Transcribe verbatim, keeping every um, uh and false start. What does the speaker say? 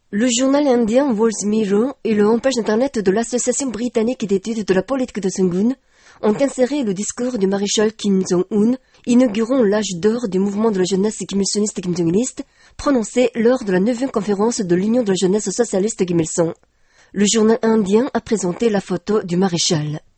Le journal indien World Mirror et le homepage internet de l'Association britannique d'études de la politique de Sungun ont inséré le discours du maréchal Kim Jong-un, inaugurant l'âge d'or du mouvement de la jeunesse kim il-sungiste kim jong-iliste, prononcé lors de la neuvième conférence de l'Union de la jeunesse socialiste Kim Il-sung. Le journal indien a présenté la photo du maréchal.